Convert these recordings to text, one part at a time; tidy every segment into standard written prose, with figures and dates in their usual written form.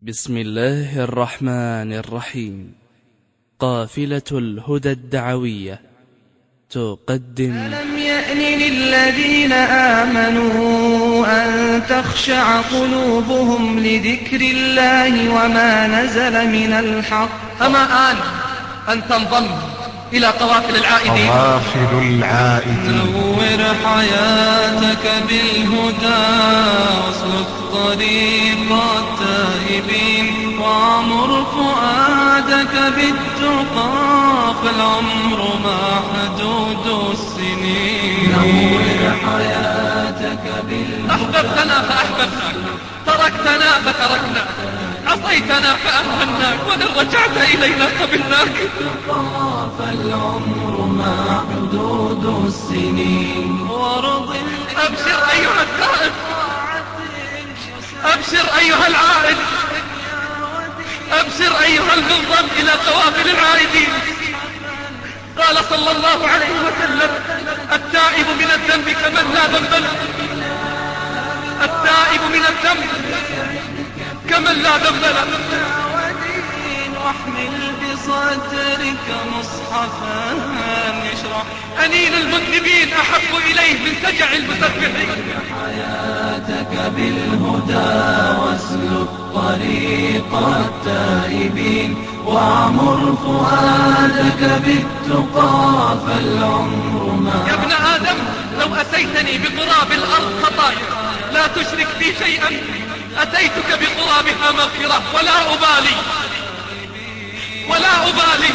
بسم الله الرحمن الرحيم. قافلة الهدى الدعوية تقدم ألم يأن للذين آمنوا أن تخشع قلوبهم لذكر الله وما نزل من الحق. أما آن أن تنضم إلى قوافل العائدين. نور حياتك بالهدى واسلك طريق التائبين وعمر فؤادك بالتقى فالعمر محدود السنين. نور حياتك بالهدى. أحببتنا فأحببناك، تركتنا فتركناك، عصيتنا فأهناك، وإن رجعت إلينا قبلناك. فالعمر محدود السنين. وارض أبشر أيها التائب، أبشر أيها العائد، أبشر أيها المنضم إلى قوافل العائدين. قال صلى الله عليه وسلم: التائب من الذنب كمن لا ذنب له، التائب من الذنب كمن لا ذنب له. واحمل بصدرك مصحفا يشرح أنين المذنبين أحب إليه من سجع المسبحين. حياتك بالهدى واسلك طريق التائبين وعمر فؤادك بالتقى فالعمر ما. يا ابن آدم، لو أتيتني بقراب الأرض خطايا لا تشرك بي شيئا أتيتك بقرابها مغفرة ولا أبالي، ولا أبالي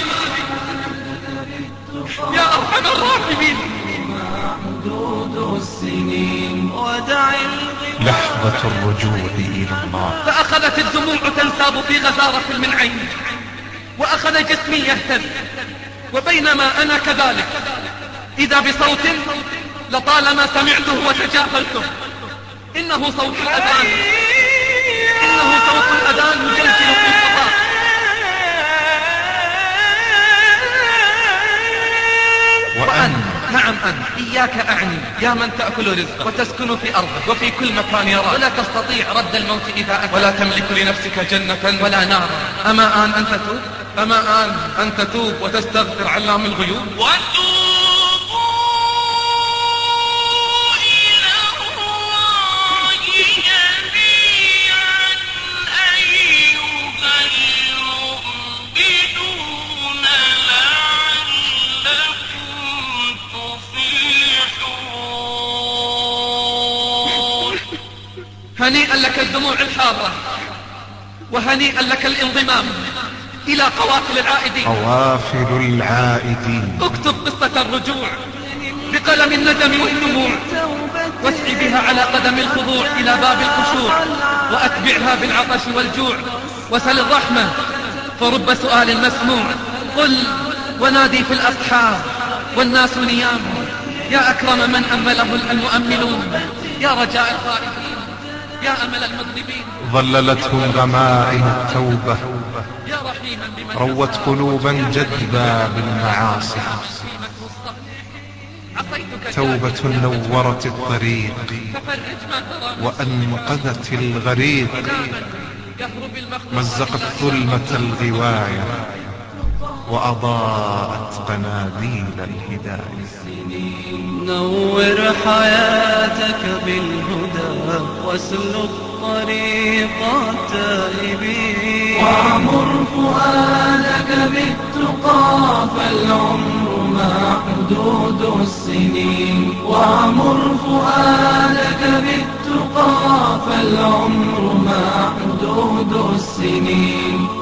يا أرحم الراحمين. حدود السنين ودع لحظة الرجوع إلى الله. فأخذت الدموع تنساب في غزارة من عيني، وأخذ جسمي يهتز، وبينما أنا كذلك إذا بصوت لطالما سمعته وتجاهلته. إنه صوت الأذان، إنه صوت الأذان يجلجل في الصفات. وأن نعم أن إياك أعني يا من تأكل رزقك وتسكن في أرضك وفي كل مكان يراك، ولا تستطيع رد الموت إذا أتى، ولا تملك لنفسك جنة ولا نارا. أما آن أن تتوب، أما آن أن تتوب وتستغفر علام الغيوب. هنيئا لك الدموع الحارة، وهنيئا لك الانضمام إلى قوافل العائدين. قوافل العائدين. اكتب قصة الرجوع بقلم الندم والدموع، واسعي بها على قدم الخضوع إلى باب الخشوع، وأتبعها بالعطش والجوع، وسل الرحمة فرب سؤال مسموع. قل ونادي في الأصحاب والناس نيام، يا أكرم من أمله المؤملون، يا رجاء الخائفين، يا أمل المذنبين. ظللتهم غمائم التوبة، يا رحيما بمن روت قلوبا جدبا بالمعاصي. توبة نورت الطريق وأنقذت الغريق، مزقت ظلمة الغواية وأضاءت قناديل الهداية. نور حياتك بالهدى واسلك طريق التائبين وعمر فؤادك بالتقى فالعمر محدود السنين. وعمر فؤادك بالتقى فالعمر محدود السنين.